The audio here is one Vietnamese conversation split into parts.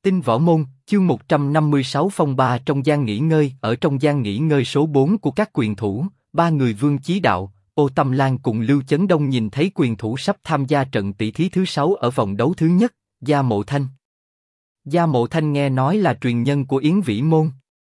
Tinh Võ Môn, chương 156 phong ba trong gian nghỉ ngơi. Ở trong gian nghỉ ngơi số 4 của các quyền thủ, ba người Vương Chí Đạo, Ô Tâm Lan cùng Lưu Chấn Đông nhìn thấy quyền thủ sắp tham gia trận tỷ thí thứ 6 ở vòng đấu thứ nhất, Gia Mộ Thanh. Gia Mộ Thanh nghe nói là truyền nhân của Yến Vĩ Môn.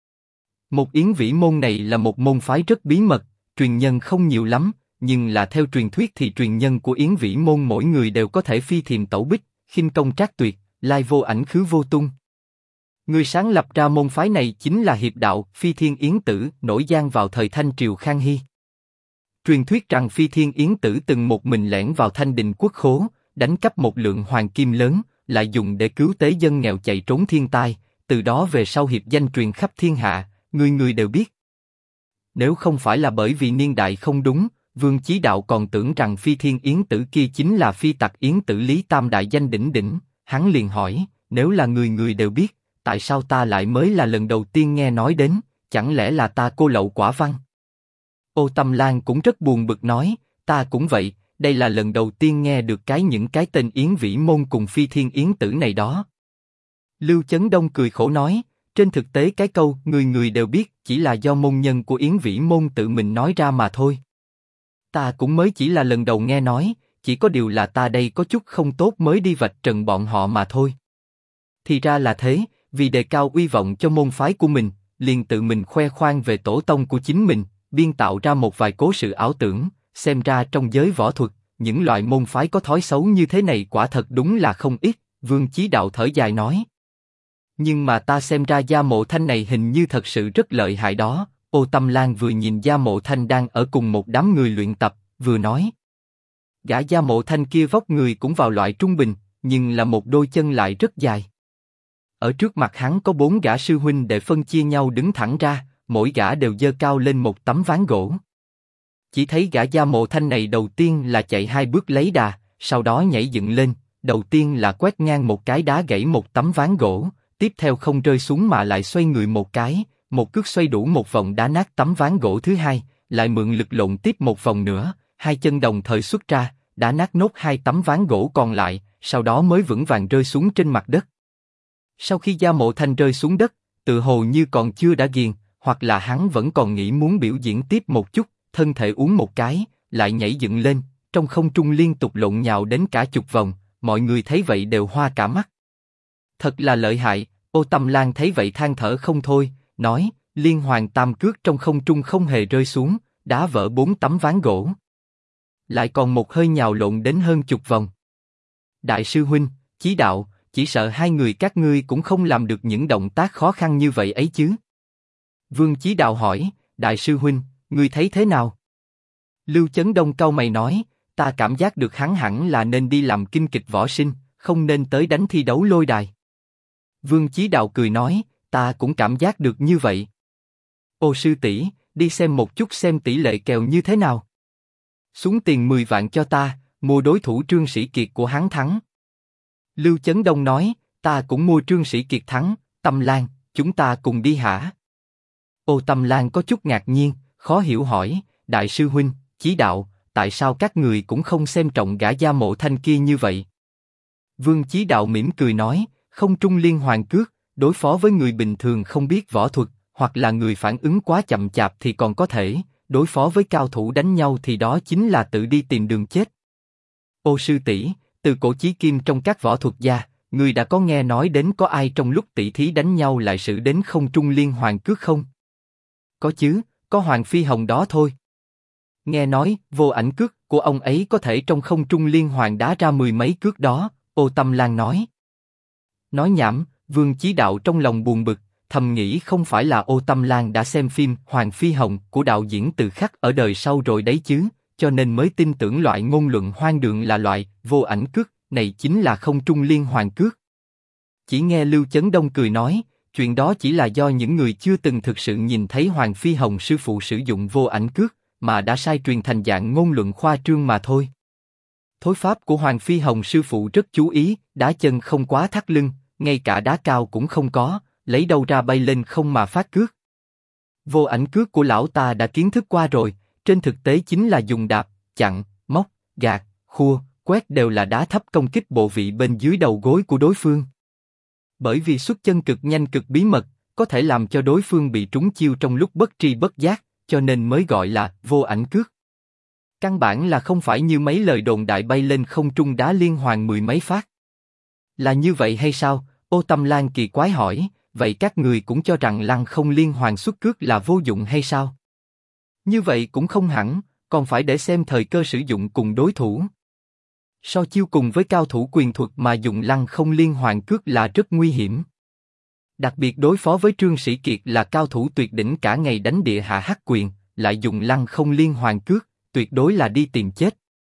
Một Yến Vĩ Môn này là một môn phái rất bí mật, truyền nhân không nhiều lắm, nhưng là theo truyền thuyết thì truyền nhân của Yến Vĩ Môn mỗi người đều có thể phi thiềm tẩu bích, khinh công trác tuyệt, lai vô ảnh khứ vô tung. Người sáng lập ra môn phái này chính là Hiệp Đạo Phi Thiên Yến Tử, nổi danh vào thời Thanh Triều Khang Hy. Truyền thuyết rằng Phi Thiên Yến Tử từng một mình lẻn vào Thanh Đình quốc khố, đánh cắp một lượng hoàng kim lớn, lại dùng để cứu tế dân nghèo chạy trốn thiên tai. Từ đó về sau hiệp danh truyền khắp thiên hạ, người người đều biết. Nếu không phải là bởi vì niên đại không đúng, Vương Chí Đạo còn tưởng rằng Phi Thiên Yến Tử kia chính là phi tặc Yến Tử Lý Tam đại danh đỉnh đỉnh. Hắn liền hỏi, nếu là người người đều biết, tại sao ta lại mới là lần đầu tiên nghe nói đến? Chẳng lẽ là ta cô lậu quả văn? Ô Tâm Lan cũng rất buồn bực nói, ta cũng vậy, đây là lần đầu tiên nghe được những cái tên Yến Vĩ Môn cùng Phi Thiên Yến Tử này đó. Lưu Chấn Đông cười khổ nói, trên thực tế cái câu người người đều biết chỉ là do môn nhân của Yến Vĩ Môn tự mình nói ra mà thôi. Ta cũng mới chỉ là lần đầu nghe nói, chỉ có điều là ta đây có chút không tốt mới đi vạch trần bọn họ mà thôi. Thì ra là thế, vì đề cao uy vọng cho môn phái của mình, liền tự mình khoe khoang về tổ tông của chính mình, biên tạo ra một vài cố sự ảo tưởng. Xem ra trong giới võ thuật, những loại môn phái có thói xấu như thế này quả thật đúng là không ít. Vương Chí Đạo thở dài nói. Nhưng mà ta xem ra Gia Mộ Thanh này hình như thật sự rất lợi hại đó. Ô Tâm Lan vừa nhìn Gia Mộ Thanh đang ở cùng một đám người luyện tập, vừa nói. Gã Gia Mộ Thanh kia vóc người cũng vào loại trung bình, nhưng là một đôi chân lại rất dài. Ở trước mặt hắn có 4 gã sư huynh để phân chia nhau đứng thẳng ra, mỗi gã đều giơ cao lên một tấm ván gỗ. Chỉ thấy gã Gia Mộ Thanh này đầu tiên là chạy 2 bước lấy đà, sau đó nhảy dựng lên, đầu tiên là quét ngang một cái đá gãy một tấm ván gỗ, tiếp theo không rơi xuống mà lại xoay người một cái, một cước xoay đủ một vòng đá nát tấm ván gỗ thứ hai, lại mượn lực lộn tiếp một vòng nữa, 2 chân đồng thời xuất ra, đá nát nốt 2 tấm ván gỗ còn lại, sau đó mới vững vàng rơi xuống trên mặt đất. Sau khi Gia Mộ Thanh rơi xuống đất, tự hồ như còn chưa đã ghiền, hoặc là hắn vẫn còn nghĩ muốn biểu diễn tiếp một chút, thân thể uốn một cái, lại nhảy dựng lên, trong không trung liên tục lộn nhào đến cả chục vòng, mọi người thấy vậy đều hoa cả mắt. Thật là lợi hại. Ô Tâm Lan thấy vậy than thở không thôi, nói, liên hoàn tam cước trong không trung không hề rơi xuống, đá vỡ 4 tấm ván gỗ. Lại còn một hơi nhào lộn đến hơn chục vòng. Đại sư huynh, Chí Đạo, chỉ sợ hai người các ngươi cũng không làm được những động tác khó khăn như vậy ấy chứ? Vương Chí Đạo hỏi, đại sư huynh, ngươi thấy thế nào? Lưu Chấn Đông cau mày nói, ta cảm giác được hắn hẳn là nên đi làm kinh kịch võ sinh, không nên tới đánh thi đấu lôi đài. Vương Chí Đạo cười nói, ta cũng cảm giác được như vậy. Ô sư tỷ, đi xem một chút xem tỷ lệ kèo như thế nào. Xuống tiền 10 vạn cho ta, mua đối thủ Trương Sĩ Kiệt của hắn thắng. Lưu Chấn Đông nói, ta cũng mua Trương Sĩ Kiệt thắng. Tâm Lan, chúng ta cùng đi hả? Ô Tâm Lan có chút ngạc nhiên, khó hiểu hỏi, đại sư huynh, Chí Đạo, tại sao các người cũng không xem trọng gã Gia Mộ Thanh kia như vậy? Vương Chí Đạo mỉm cười nói, không trung liên hoàn cước, đối phó với người bình thường không biết võ thuật, hoặc là người phản ứng quá chậm chạp thì còn có thể, đối phó với cao thủ đánh nhau thì đó chính là tự đi tìm đường chết. Ô sư tỷ, từ cổ chí kim trong các võ thuật gia, người đã có nghe nói đến có ai trong lúc tỷ thí đánh nhau lại sử đến không trung liên hoàn cước không? Có chứ, có Hoàng Phi Hồng đó thôi. Nghe nói vô ảnh cước của ông ấy có thể trong không trung liên hoàn đá ra 10 mấy cước đó. Ô Tâm Lan nói. Nói nhảm. Vương Chí Đạo trong lòng buồn bực, thầm nghĩ không phải là Ô Tâm Lan đã xem phim Hoàng Phi Hồng của đạo diễn Từ Khắc ở đời sau rồi đấy chứ, cho nên mới tin tưởng loại ngôn luận hoang đường là loại vô ảnh cước này chính là không trung liên hoàn cước. Chỉ nghe Lưu Chấn Đông cười nói, chuyện đó chỉ là do những người chưa từng thực sự nhìn thấy Hoàng Phi Hồng sư phụ sử dụng vô ảnh cước, mà đã sai truyền thành dạng ngôn luận khoa trương mà thôi. Thối pháp của Hoàng Phi Hồng sư phụ rất chú ý, đá chân không quá thắt lưng, ngay cả đá cao cũng không có, lấy đâu ra bay lên không mà phát cước. Vô ảnh cước của lão ta đã kiến thức qua rồi, trên thực tế chính là dùng đạp, chặn, móc, gạt, khua, quét đều là đá thấp công kích bộ vị bên dưới đầu gối của đối phương. Bởi vì xuất chân cực nhanh cực bí mật, có thể làm cho đối phương bị trúng chiêu trong lúc bất tri bất giác, cho nên mới gọi là vô ảnh cước. Căn bản là không phải như mấy lời đồn đại bay lên không trung đá liên hoàn mười mấy phát. Là như vậy hay sao? Ô Tâm Lan kỳ quái hỏi, vậy các người cũng cho rằng lăng không liên hoàn xuất cước là vô dụng hay sao? Như vậy cũng không hẳn, còn phải để xem thời cơ sử dụng cùng đối thủ. So chiêu cùng với cao thủ quyền thuật mà dùng lăng không liên hoàn cước là rất nguy hiểm. Đặc biệt đối phó với Trương Sĩ Kiệt là cao thủ tuyệt đỉnh cả ngày đánh địa hạ hắc quyền, lại dùng lăng không liên hoàn cước, tuyệt đối là đi tìm chết.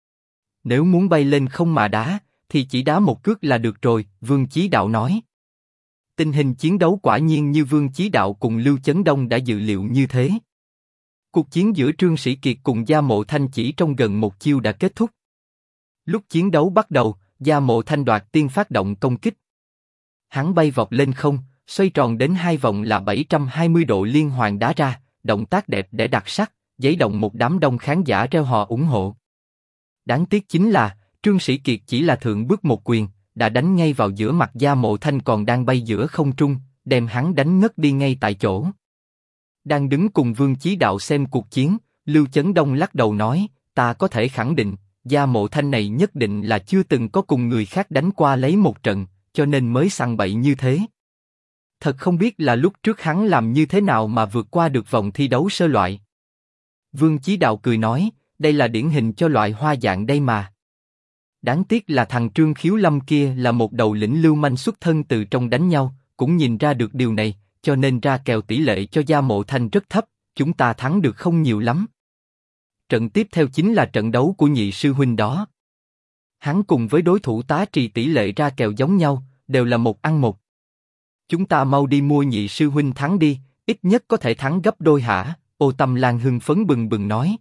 Nếu muốn bay lên không mà đá, thì chỉ đá một cước là được rồi, Vương Chí Đạo nói. Tình hình chiến đấu quả nhiên như Vương Chí Đạo cùng Lưu Chấn Đông đã dự liệu như thế. Cuộc chiến giữa Trương Sĩ Kiệt cùng Gia Mộ Thanh chỉ trong gần một chiêu đã kết thúc. Lúc chiến đấu bắt đầu, Gia Mộ Thanh đoạt tiên phát động công kích. Hắn bay vọt lên không, xoay tròn đến 2 vòng là 720 độ liên hoàn đá ra, động tác đẹp để đặc sắc, giấy động một đám đông khán giả reo hò ủng hộ. Đáng tiếc chính là, Trương Sĩ Kiệt chỉ là thượng bước một quyền, đã đánh ngay vào giữa mặt Gia Mộ Thanh còn đang bay giữa không trung, đem hắn đánh ngất đi ngay tại chỗ. Đang đứng cùng Vương Chí Đạo xem cuộc chiến, Lưu Chấn Đông lắc đầu nói, ta có thể khẳng định, Gia Mộ Thanh này nhất định là chưa từng có cùng người khác đánh qua lấy một trận, cho nên mới sằng bậy như thế. Thật không biết là lúc trước hắn làm như thế nào mà vượt qua được vòng thi đấu sơ loại. Vương Chí Đạo cười nói, đây là điển hình cho loại hoa dạng đây mà. Đáng tiếc là thằng Trương Khiếu Lâm kia là một đầu lĩnh lưu manh xuất thân từ trong đánh nhau, cũng nhìn ra được điều này, cho nên ra kèo tỷ lệ cho Gia Mộ Thanh rất thấp, chúng ta thắng được không nhiều lắm. Trận tiếp theo chính là trận đấu của nhị sư huynh đó. Hắn cùng với đối thủ Tá Trì tỷ lệ ra kèo giống nhau, đều là 1-1. Chúng ta mau đi mua nhị sư huynh thắng đi, ít nhất có thể thắng gấp đôi hả? Ô Tâm Lan hưng phấn bừng bừng nói.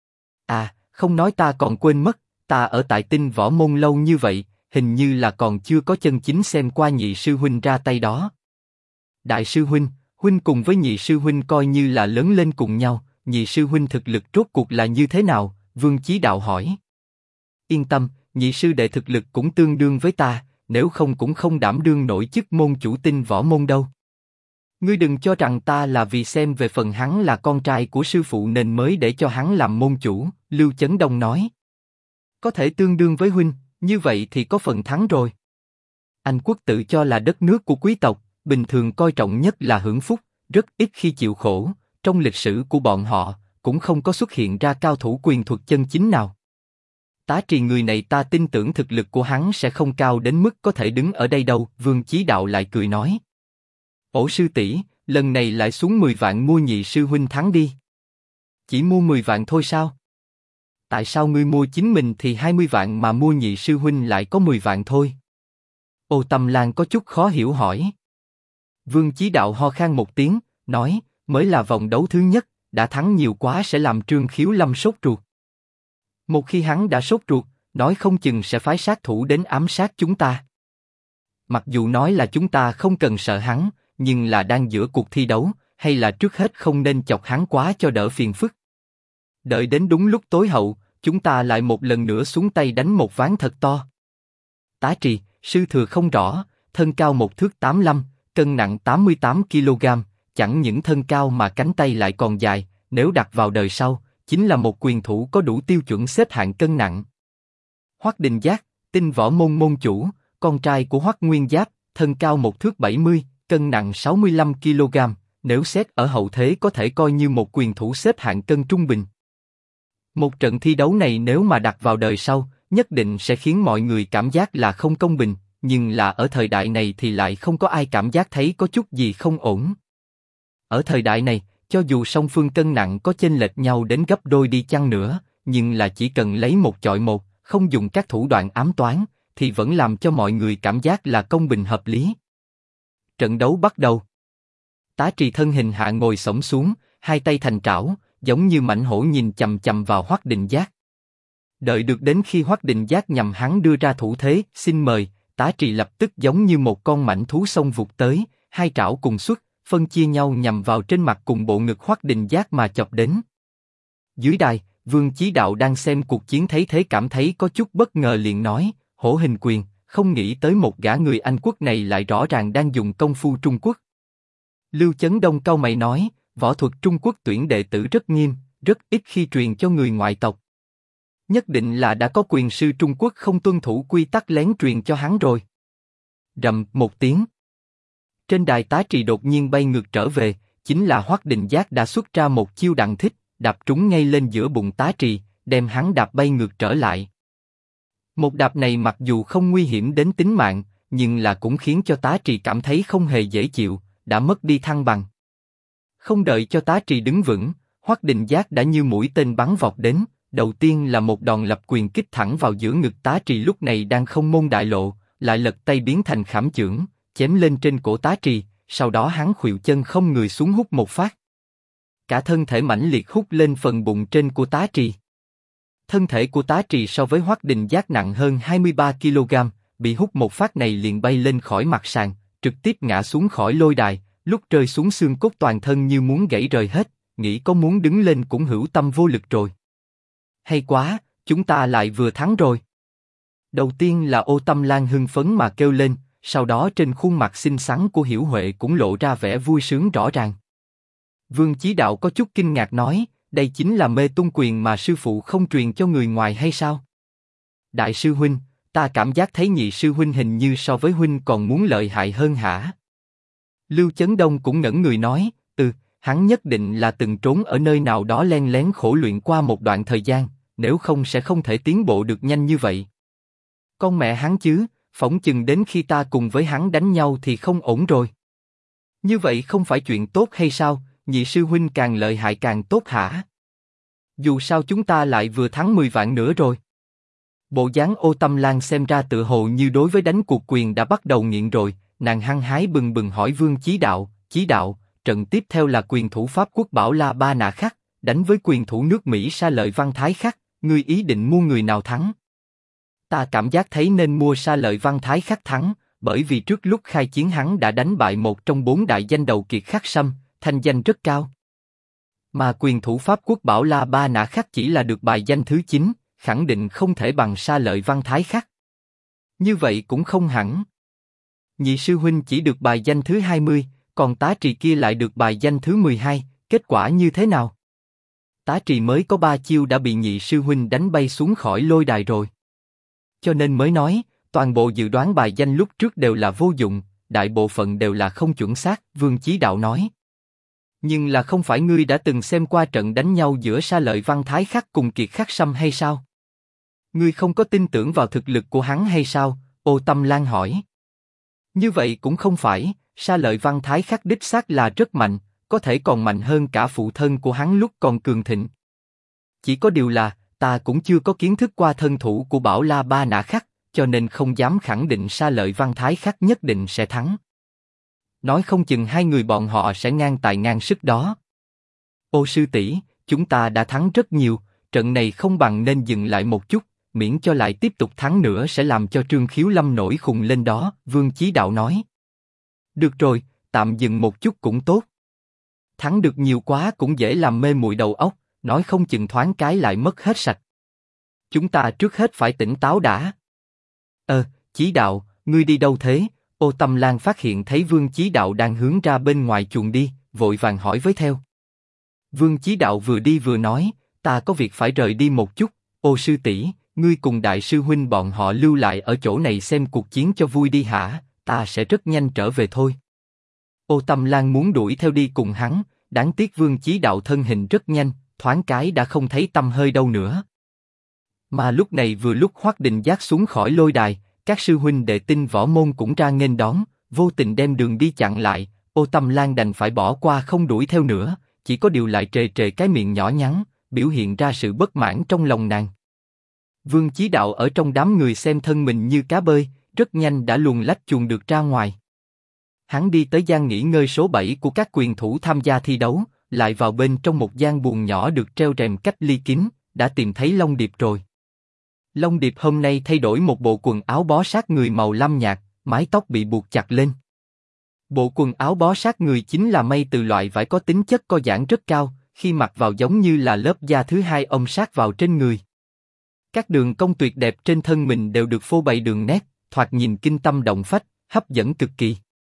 À, không nói ta còn quên mất, ta ở tại Tinh Võ Môn lâu như vậy, hình như là còn chưa có chân chính xem qua nhị sư huynh ra tay đó. Đại sư huynh, huynh cùng với nhị sư huynh coi như là lớn lên cùng nhau, nhị sư huynh thực lực rốt cuộc là như thế nào? Vương Chí Đạo hỏi. Yên tâm, nhị sư đệ thực lực cũng tương đương với ta, nếu không cũng không đảm đương nổi chức môn chủ Tinh Võ Môn đâu. Ngươi đừng cho rằng ta là vì xem về phần hắn là con trai của sư phụ nên mới để cho hắn làm môn chủ, Lưu Chấn Đông nói. Có thể tương đương với huynh, như vậy thì có phần thắng rồi. Anh quốc tự cho là đất nước của quý tộc, bình thường coi trọng nhất là hưởng phúc, rất ít khi chịu khổ, trong lịch sử của bọn họ, cũng không có xuất hiện ra cao thủ quyền thuật chân chính nào. Tá Trì người này ta tin tưởng thực lực của hắn sẽ không cao đến mức có thể đứng ở đây đâu, Vương Chí Đạo lại cười nói. Ổ sư tỷ, lần này lại xuống 10 vạn mua nhị sư huynh thắng đi. Chỉ mua 10 vạn thôi sao? Tại sao ngươi mua chính mình thì 20 vạn mà mua nhị sư huynh lại có 10 vạn thôi? Ô Tâm Lan có chút khó hiểu hỏi. Vương Chí Đạo ho khan một tiếng, nói, mới là vòng đấu thứ nhất, đã thắng nhiều quá sẽ làm Trương Khiếu Lâm sốt ruột. Một khi hắn đã sốt ruột, nói không chừng sẽ phái sát thủ đến ám sát chúng ta. Mặc dù nói là chúng ta không cần sợ hắn, nhưng là đang giữa cuộc thi đấu, hay là trước hết không nên chọc hắn quá cho đỡ phiền phức. Đợi đến đúng lúc tối hậu, chúng ta lại một lần nữa xuống tay đánh một ván thật to. Tá Trì, sư thừa không rõ, thân cao 1 thước 85, cân nặng 88 kg, chẳng những thân cao mà cánh tay lại còn dài, nếu đặt vào đời sau, chính là một quyền thủ có đủ tiêu chuẩn xếp hạng cân nặng. Hoắc Đình Giác, Tinh Võ Môn môn chủ, con trai của Hoắc Nguyên Giáp, thân cao 1 thước 70, cân nặng 65 kg, nếu xét ở hậu thế có thể coi như một quyền thủ xếp hạng cân trung bình. Một trận thi đấu này nếu mà đặt vào đời sau, nhất định sẽ khiến mọi người cảm giác là không công bình, nhưng là ở thời đại này thì lại không có ai cảm giác thấy có chút gì không ổn. Ở thời đại này, cho dù song phương cân nặng có chênh lệch nhau đến gấp đôi đi chăng nữa, nhưng là chỉ cần lấy một chọi một, không dùng các thủ đoạn ám toán, thì vẫn làm cho mọi người cảm giác là công bình hợp lý. Trận đấu bắt đầu. Tá Trì thân hình hạ ngồi xổm xuống, hai tay thành trảo, giống như mãnh hổ nhìn chằm chằm vào Hoắc Đình Giác. Đợi được đến khi Hoắc Đình Giác nhằm hắn đưa ra thủ thế, xin mời, Tá Trì lập tức giống như một con mãnh thú xông vụt tới, hai trảo cùng xuất, phân chia nhau nhằm vào trên mặt cùng bộ ngực Hoắc Đình Giác mà chọc đến. Dưới đài, Vương Chí Đạo đang xem cuộc chiến thấy thế cảm thấy có chút bất ngờ liền nói, hổ hình quyền, không nghĩ tới một gã người Anh quốc này lại rõ ràng đang dùng công phu Trung Quốc. Lưu Chấn Đông cau mày nói, võ thuật Trung Quốc tuyển đệ tử rất nghiêm, rất ít khi truyền cho người ngoại tộc. Nhất định là đã có quyền sư Trung Quốc không tuân thủ quy tắc lén truyền cho hắn rồi. Rầm một tiếng. Trên đài tá trì đột nhiên bay ngược trở về, chính là Hoắc Đình Giác đã xuất ra một chiêu đặng thích, đạp trúng ngay lên giữa bụng tá trì, đem hắn đạp bay ngược trở lại. Một đạp này mặc dù không nguy hiểm đến tính mạng, nhưng là cũng khiến cho tá trì cảm thấy không hề dễ chịu, đã mất đi thăng bằng. Không đợi cho tá trì đứng vững, Hoắc Đình Giác đã như mũi tên bắn vọt đến, đầu tiên là một đòn lập quyền kích thẳng vào giữa ngực tá trì lúc này đang không môn đại lộ, lại lật tay biến thành khảm chưởng, chém lên trên cổ tá trì, sau đó hắn khuỵu chân không người xuống hút một phát. Cả thân thể mãnh liệt hút lên phần bụng trên của tá trì. Thân thể của tá trì so với Hoắc Đình Giác nặng hơn 23 kg, bị hút một phát này liền bay lên khỏi mặt sàn, trực tiếp ngã xuống khỏi lôi đài, lúc rơi xuống xương cốt toàn thân như muốn gãy rời hết, nghĩ có muốn đứng lên cũng hữu tâm vô lực rồi. Hay quá, chúng ta lại vừa thắng rồi. Đầu tiên là Ô Tâm Lan hưng phấn mà kêu lên, sau đó trên khuôn mặt xinh xắn của Hiểu Huệ cũng lộ ra vẻ vui sướng rõ ràng. Vương Chí Đạo có chút kinh ngạc nói, đây chính là mê tung quyền mà sư phụ không truyền cho người ngoài hay sao? Đại sư huynh, ta cảm giác thấy nhị sư huynh hình như so với huynh còn muốn lợi hại hơn hả? Lưu Chấn Đông cũng ngẩn người nói, hắn nhất định là từng trốn ở nơi nào đó len lén khổ luyện qua một đoạn thời gian, nếu không sẽ không thể tiến bộ được nhanh như vậy. Con mẹ hắn chứ, phỏng chừng đến khi ta cùng với hắn đánh nhau thì không ổn rồi. Như vậy không phải chuyện tốt hay sao? Nhị sư huynh càng lợi hại càng tốt hả? Dù sao chúng ta lại vừa thắng 10 vạn nữa rồi. Bộ dáng Ô Tâm Lan xem ra tự hồ như đối với đánh cuộc quyền đã bắt đầu nghiện rồi, nàng hăng hái bừng bừng hỏi Vương Chí Đạo, trận tiếp theo là quyền thủ Pháp Quốc Bảo La Ba Na Khắc, đánh với quyền thủ nước Mỹ Sa Lợi Văn Thái Khắc, ngươi ý định mua người nào thắng? Ta cảm giác thấy nên mua Sa Lợi Văn Thái Khắc thắng, bởi vì trước lúc khai chiến hắn đã đánh bại một trong 4 đại danh đầu kiệt Khắc Sâm, thanh danh rất cao. Mà quyền thủ Pháp Quốc Bảo La Ba Na Khắc chỉ là được bài danh thứ 9, khẳng định không thể bằng Sa Lợi Văn Thái Khắc. Như vậy cũng không hẳn. Nhị sư huynh chỉ được bài danh thứ 20, còn tá trì kia lại được bài danh thứ 12, kết quả như thế nào? Tá trì mới có 3 chiêu đã bị nhị sư huynh đánh bay xuống khỏi lôi đài rồi. Cho nên mới nói, toàn bộ dự đoán bài danh lúc trước đều là vô dụng, đại bộ phận đều là không chuẩn xác, Vương Chí Đạo nói. Nhưng là không phải ngươi đã từng xem qua trận đánh nhau giữa Sa Lợi Văn Thái Khắc cùng Kiệt Khắc Sâm hay sao? Ngươi không có tin tưởng vào thực lực của hắn hay sao? Ô Tâm Lan hỏi. Như vậy cũng không phải, Sa Lợi Văn Thái Khắc đích xác là rất mạnh, có thể còn mạnh hơn cả phụ thân của hắn lúc còn cường thịnh. Chỉ có điều là, ta cũng chưa có kiến thức qua thân thủ của Bảo La Ba Na Khắc, cho nên không dám khẳng định Sa Lợi Văn Thái Khắc nhất định sẽ thắng. Nói không chừng hai người bọn họ sẽ ngang tài ngang sức đó. Ô sư tỷ, chúng ta đã thắng rất nhiều, trận này không bằng nên dừng lại một chút, miễn cho lại tiếp tục thắng nữa sẽ làm cho Trương Khiếu Lâm nổi khùng lên đó, Vương Chí Đạo nói. Được rồi, tạm dừng một chút cũng tốt. Thắng được nhiều quá cũng dễ làm mê muội đầu óc, nói không chừng thoáng cái lại mất hết sạch. Chúng ta trước hết phải tỉnh táo đã. Chí Đạo, ngươi đi đâu thế? Ô Tâm Lan phát hiện thấy Vương Chí Đạo đang hướng ra bên ngoài chuồng đi, vội vàng hỏi với theo. Vương Chí Đạo vừa đi vừa nói, ta có việc phải rời đi một chút, ô sư tỷ, ngươi cùng đại sư huynh bọn họ lưu lại ở chỗ này xem cuộc chiến cho vui đi hả, ta sẽ rất nhanh trở về thôi. Ô Tâm Lan muốn đuổi theo đi cùng hắn, đáng tiếc Vương Chí Đạo thân hình rất nhanh, thoáng cái đã không thấy tăm hơi đâu nữa. Mà lúc này vừa lúc Hoắc Đình Giác xuống khỏi lôi đài, các sư huynh đệ tinh võ môn cũng ra nghênh đón, vô tình đem đường đi chặn lại, Ô Tâm Lan đành phải bỏ qua không đuổi theo nữa, chỉ có điều lại trề trề cái miệng nhỏ nhắn, biểu hiện ra sự bất mãn trong lòng nàng. Vương Chí Đạo ở trong đám người xem thân mình như cá bơi, rất nhanh đã luồn lách chuồn được ra ngoài. Hắn đi tới gian nghỉ ngơi số 7 của các quyền thủ tham gia thi đấu, lại vào bên trong một gian buồng nhỏ được treo rèm cách ly kín, đã tìm thấy Long Điệp rồi. Long Điệp hôm nay thay đổi một bộ quần áo bó sát người màu lam nhạt, mái tóc bị buộc chặt lên. Bộ quần áo bó sát người chính là may từ loại vải có tính chất co giãn rất cao, khi mặc vào giống như là lớp da thứ hai ôm sát vào trên người. Các đường cong tuyệt đẹp trên thân mình đều được phô bày đường nét, thoạt nhìn kinh tâm động phách, hấp dẫn cực kỳ.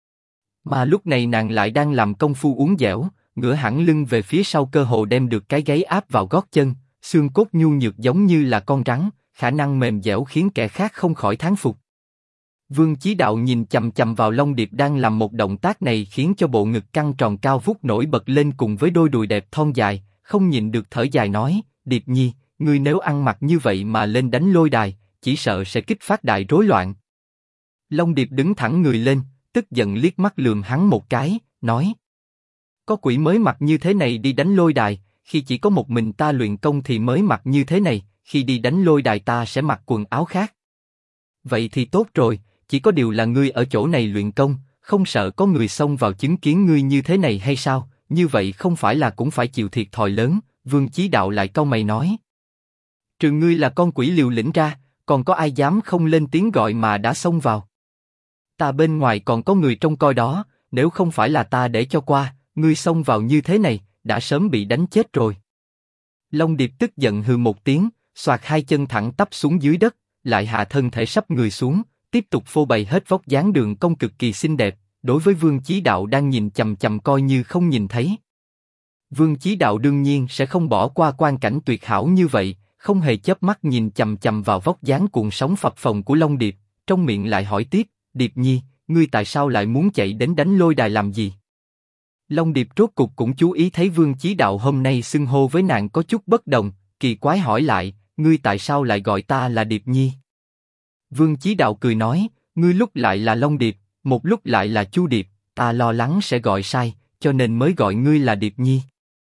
Mà lúc này nàng lại đang làm công phu uốn dẻo, ngửa hẳn lưng về phía sau cơ hồ đem được cái gáy áp vào gót chân, xương cốt nhu nhược giống như là con rắn, khả năng mềm dẻo khiến kẻ khác không khỏi thán phục. Vương Chí Đạo nhìn chằm chằm vào Long Điệp đang làm một động tác này khiến cho bộ ngực căng tròn cao vút nổi bật lên cùng với đôi đùi đẹp thon dài, không nhịn được thở dài nói, Điệp Nhi, ngươi nếu ăn mặc như vậy mà lên đánh lôi đài, chỉ sợ sẽ kích phát đại rối loạn. Long Điệp đứng thẳng người lên, tức giận liếc mắt lườm hắn một cái, nói: Có quỷ mới mặc như thế này đi đánh lôi đài, khi chỉ có một mình ta luyện công thì mới mặc như thế này, khi đi đánh lôi đài ta sẽ mặc quần áo khác. Vậy thì tốt rồi, chỉ có điều là ngươi ở chỗ này luyện công, không sợ có người xông vào chứng kiến ngươi như thế này hay sao? Như vậy không phải là cũng phải chịu thiệt thòi lớn? Vương Chí Đạo lại cau mày nói. Trừ ngươi là con quỷ liều lĩnh ra, còn có ai dám không lên tiếng gọi mà đã xông vào? Ta bên ngoài còn có người trông coi đó, nếu không phải là ta để cho qua, ngươi xông vào như thế này, đã sớm bị đánh chết rồi. Long Điệp tức giận hừ một tiếng, xoạc hai chân thẳng tắp xuống dưới đất, lại hạ thân thể sắp người xuống, tiếp tục phô bày hết vóc dáng đường cong cực kỳ xinh đẹp, đối với Vương Chí Đạo đang nhìn chằm chằm coi như không nhìn thấy. Vương Chí Đạo đương nhiên sẽ không bỏ qua quang cảnh tuyệt hảo như vậy, không hề chớp mắt nhìn chằm chằm vào vóc dáng cuồng sóng phập phồng của Long Điệp, trong miệng lại hỏi tiếp, Điệp Nhi, ngươi tại sao lại muốn chạy đến đánh lôi đài làm gì? Long Điệp rốt cục cũng chú ý thấy Vương Chí Đạo hôm nay xưng hô với nàng có chút bất đồng, kỳ quái hỏi lại, ngươi tại sao lại gọi ta là Điệp Nhi? Vương Chí Đạo cười nói, ngươi lúc lại là Long Điệp, một lúc lại là Chu Điệp, ta lo lắng sẽ gọi sai, cho nên mới gọi ngươi là Điệp Nhi.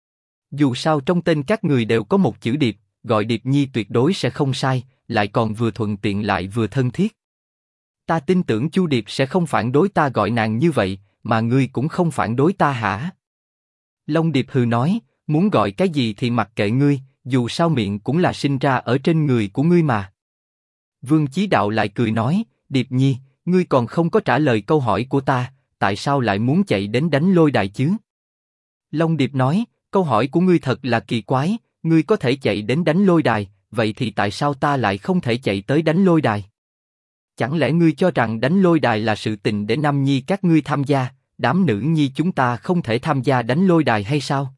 Dù sao trong tên các người đều có một chữ Điệp, gọi Điệp Nhi tuyệt đối sẽ không sai, lại còn vừa thuận tiện lại vừa thân thiết. Ta tin tưởng Chu Điệp sẽ không phản đối ta gọi nàng như vậy, mà ngươi cũng không phản đối ta hả? Long Điệp hừ nói, muốn gọi cái gì thì mặc kệ ngươi, dù sao miệng cũng là sinh ra ở trên người của ngươi mà. Vương Chí Đạo lại cười nói, Điệp Nhi, ngươi còn không có trả lời câu hỏi của ta, tại sao lại muốn chạy đến đánh lôi đài chứ? Long Điệp nói, câu hỏi của ngươi thật là kỳ quái, ngươi có thể chạy đến đánh lôi đài, vậy thì tại sao ta lại không thể chạy tới đánh lôi đài? Chẳng lẽ ngươi cho rằng đánh lôi đài là sự tình để nam nhi các ngươi tham gia, đám nữ nhi chúng ta không thể tham gia đánh lôi đài hay sao?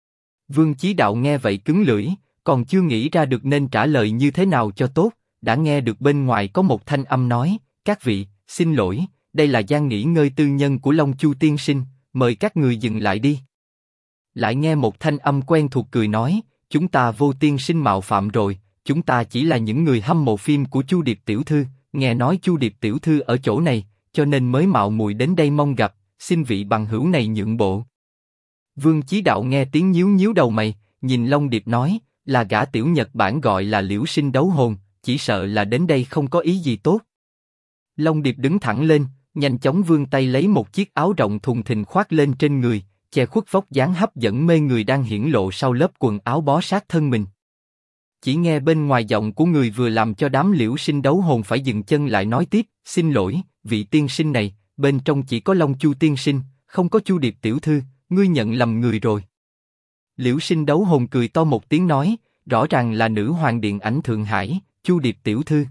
Vương Chí Đạo nghe vậy cứng lưỡi, còn chưa nghĩ ra được nên trả lời như thế nào cho tốt, đã nghe được bên ngoài có một thanh âm nói, các vị, xin lỗi, đây là gian nghỉ ngơi tư nhân của Long Chu tiên sinh, mời các người dừng lại đi. Lại nghe một thanh âm quen thuộc cười nói, chúng ta vô tiên sinh mạo phạm rồi, chúng ta chỉ là những người hâm mộ phim của Chu Điệp tiểu thư, nghe nói Chu Điệp tiểu thư ở chỗ này, cho nên mới mạo muội đến đây mong gặp, xin vị bằng hữu này nhượng bộ. Vương Chí Đạo nghe tiếng nhíu nhíu đầu mày, nhìn Long Điệp nói, là gã tiểu Nhật Bản gọi là Liễu Sinh đấu hồn, chỉ sợ là đến đây không có ý gì tốt. Long Điệp đứng thẳng lên, nhanh chóng vươn tay lấy một chiếc áo rộng thùng thình khoác lên trên người, che khuất vóc dáng hấp dẫn mê người đang hiển lộ sau lớp quần áo bó sát thân mình. Chỉ nghe bên ngoài giọng của người vừa làm cho đám Liễu Sinh đấu hồn phải dừng chân lại nói tiếp, xin lỗi, vị tiên sinh này, bên trong chỉ có Long Chu tiên sinh, không có Chu Điệp tiểu thư, ngươi nhận lầm người rồi. Liễu Sinh đấu hồn cười to một tiếng nói, rõ ràng là nữ hoàng điện ảnh Thượng Hải, Chu Điệp tiểu thư.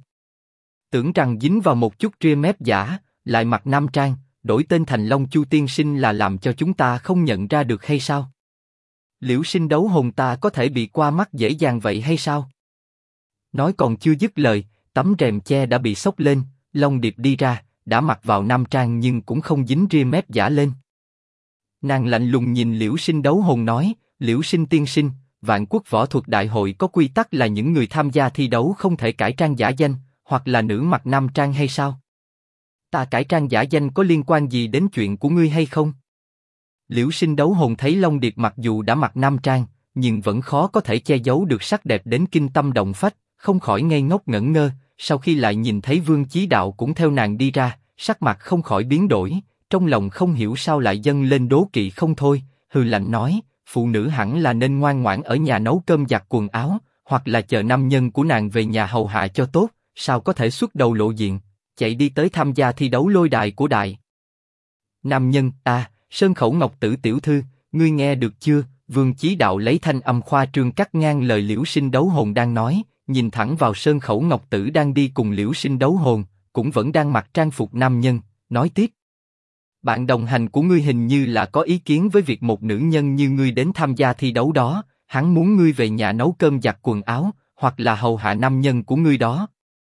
Tưởng rằng dính vào một chút ria mép giả, lại mặc nam trang, đổi tên thành Long Chu tiên sinh là làm cho chúng ta không nhận ra được hay sao? Liễu Sinh đấu hồn ta có thể bị qua mắt dễ dàng vậy hay sao? Nói còn chưa dứt lời, tấm rèm che đã bị xốc lên, Long Điệp đi ra, đã mặc vào nam trang nhưng cũng không dính ria mép giả lên. Nàng lạnh lùng nhìn Liễu Sinh đấu hồn nói, Liễu Sinh tiên sinh, Vạn Quốc Võ Thuật Đại hội có quy tắc là những người tham gia thi đấu không thể cải trang giả danh, hoặc là nữ mặc nam trang hay sao? Ta cải trang giả danh có liên quan gì đến chuyện của ngươi hay không? Liễu Sinh đấu hồn thấy Long Điệp mặc dù đã mặc nam trang, nhưng vẫn khó có thể che giấu được sắc đẹp đến kinh tâm động phách, không khỏi ngây ngốc ngẩn ngơ. Sau khi lại nhìn thấy Vương Chí Đạo cũng theo nàng đi ra, sắc mặt không khỏi biến đổi, trong lòng không hiểu sao lại dâng lên đố kỵ không thôi, hừ lạnh nói, phụ nữ hẳn là nên ngoan ngoãn ở nhà nấu cơm giặt quần áo, hoặc là chờ nam nhân của nàng về nhà hầu hạ cho tốt, sao có thể xuất đầu lộ diện, chạy đi tới tham gia thi đấu lôi đài của đại nam nhân. Sơn Khẩu Ngọc Tử tiểu thư, ngươi nghe được chưa? Vương Chí Đạo lấy thanh âm khoa trương cắt ngang lời Liễu Sinh đấu hồn đang nói, nhìn thẳng vào Sơn Khẩu Ngọc Tử đang đi cùng Liễu Sinh đấu hồn, cũng vẫn đang mặc trang phục nam nhân, nói tiếp. Bạn đồng hành của ngươi hình như là có ý kiến với việc một nữ nhân như ngươi đến tham gia thi đấu đó, hắn muốn ngươi về nhà nấu cơm giặt quần áo, hoặc là hầu hạ nam nhân của ngươi đó.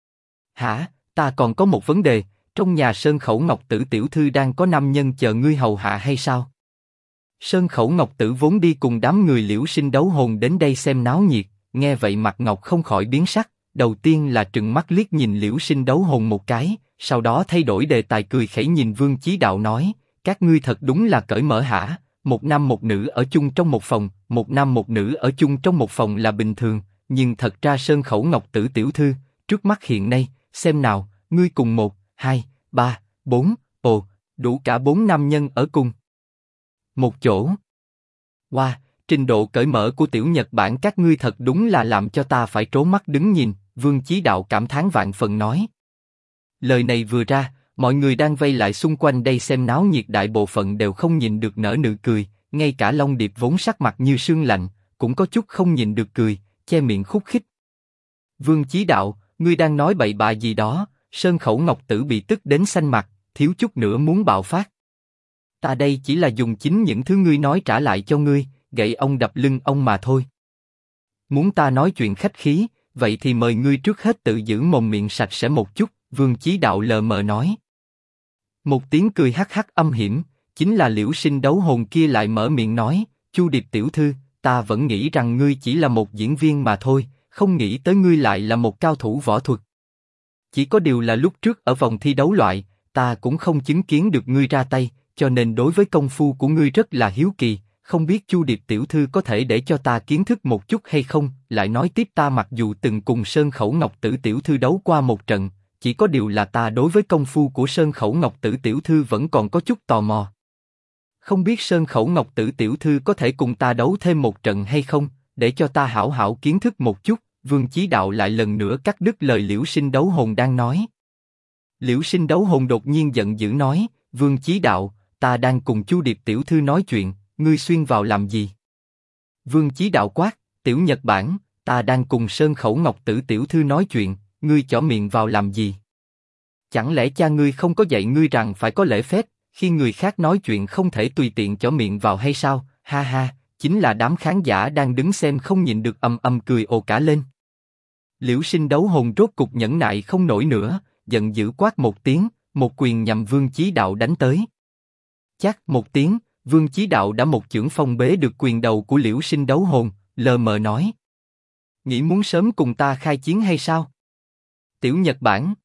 Hả, ta còn có một vấn đề, trong nhà Sơn Khẩu Ngọc Tử tiểu thư đang có nam nhân chờ ngươi hầu hạ hay sao? Sơn Khẩu Ngọc Tử vốn đi cùng đám người Liễu Sinh đấu hồn đến đây xem náo nhiệt, nghe vậy mặt Ngọc không khỏi biến sắc, đầu tiên là trừng mắt liếc nhìn Liễu Sinh đấu hồn một cái, sau đó thay đổi đề tài cười khẩy nhìn Vương Chí Đạo nói, các ngươi thật đúng là cởi mở hả, một nam một nữ ở chung trong một phòng, một nam một nữ ở chung trong một phòng là bình thường, nhưng thật ra Sơn Khẩu Ngọc Tử tiểu thư, trước mắt hiện nay, xem nào, ngươi cùng một, hai, ba, bốn, ồ, đủ cả 4 nam nhân ở cùng một chỗ. Wow, trình độ cởi mở của tiểu Nhật Bản các ngươi thật đúng là làm cho ta phải trố mắt đứng nhìn, Vương Chí Đạo cảm thán vạn phần nói. Lời này vừa ra, mọi người đang vây lại xung quanh đây xem náo nhiệt đại bộ phận đều không nhìn được nở nụ cười, ngay cả Long Điệp vốn sắc mặt như sương lạnh, cũng có chút không nhìn được cười, che miệng khúc khích. Vương Chí Đạo, ngươi đang nói bậy bạ gì đó? Sơn Khẩu Ngọc Tử bị tức đến xanh mặt, thiếu chút nữa muốn bạo phát. Ta đây chỉ là dùng chính những thứ ngươi nói trả lại cho ngươi, gậy ông đập lưng ông mà thôi. Muốn ta nói chuyện khách khí, vậy thì mời ngươi trước hết tự giữ mồm miệng sạch sẽ một chút, Vương Chí Đạo lờ mờ nói. Một tiếng cười hắc hắc âm hiểm, chính là Liễu Sinh đấu hồn kia lại mở miệng nói, Chu Điệp tiểu thư, ta vẫn nghĩ rằng ngươi chỉ là một diễn viên mà thôi, không nghĩ tới ngươi lại là một cao thủ võ thuật. Chỉ có điều là lúc trước ở vòng thi đấu loại, ta cũng không chứng kiến được ngươi ra tay, cho nên đối với công phu của ngươi rất là hiếu kỳ, không biết Chu Điệp tiểu thư có thể để cho ta kiến thức một chút hay không? Lại nói tiếp ta mặc dù từng cùng Sơn Khẩu Ngọc Tử tiểu thư đấu qua một trận, chỉ có điều là ta đối với công phu của Sơn Khẩu Ngọc Tử tiểu thư vẫn còn có chút tò mò. Không biết Sơn Khẩu Ngọc Tử tiểu thư có thể cùng ta đấu thêm một trận hay không, để cho ta hảo hảo kiến thức một chút. Vương Chí Đạo lại lần nữa cắt đứt lời Liễu Sinh đấu hồn đang nói. Liễu Sinh đấu hồn đột nhiên giận dữ nói, Vương Chí Đạo, ta đang cùng Chu Điệp tiểu thư nói chuyện, ngươi xuyên vào làm gì? Vương Chí Đạo quát, tiểu Nhật Bản, ta đang cùng Sơn Khẩu Ngọc Tử tiểu thư nói chuyện, ngươi chỏ miệng vào làm gì? Chẳng lẽ cha ngươi không có dạy ngươi rằng phải có lễ phép, khi người khác nói chuyện không thể tùy tiện chỏ miệng vào hay sao? Ha ha, chính là đám khán giả đang đứng xem không nhịn được ầm ầm cười ồ cả lên. Liễu Sinh đấu hồn rốt cục nhẫn nại không nổi nữa, giận dữ quát một tiếng, một quyền nhằm Vương Chí Đạo đánh tới. Chát một tiếng, Vương Chí Đạo đã một chưởng phong bế được quyền đầu của Liễu Sinh đấu hồn, lờ mờ nói: nghĩ muốn sớm cùng ta khai chiến hay sao? Tiểu Nhật Bản,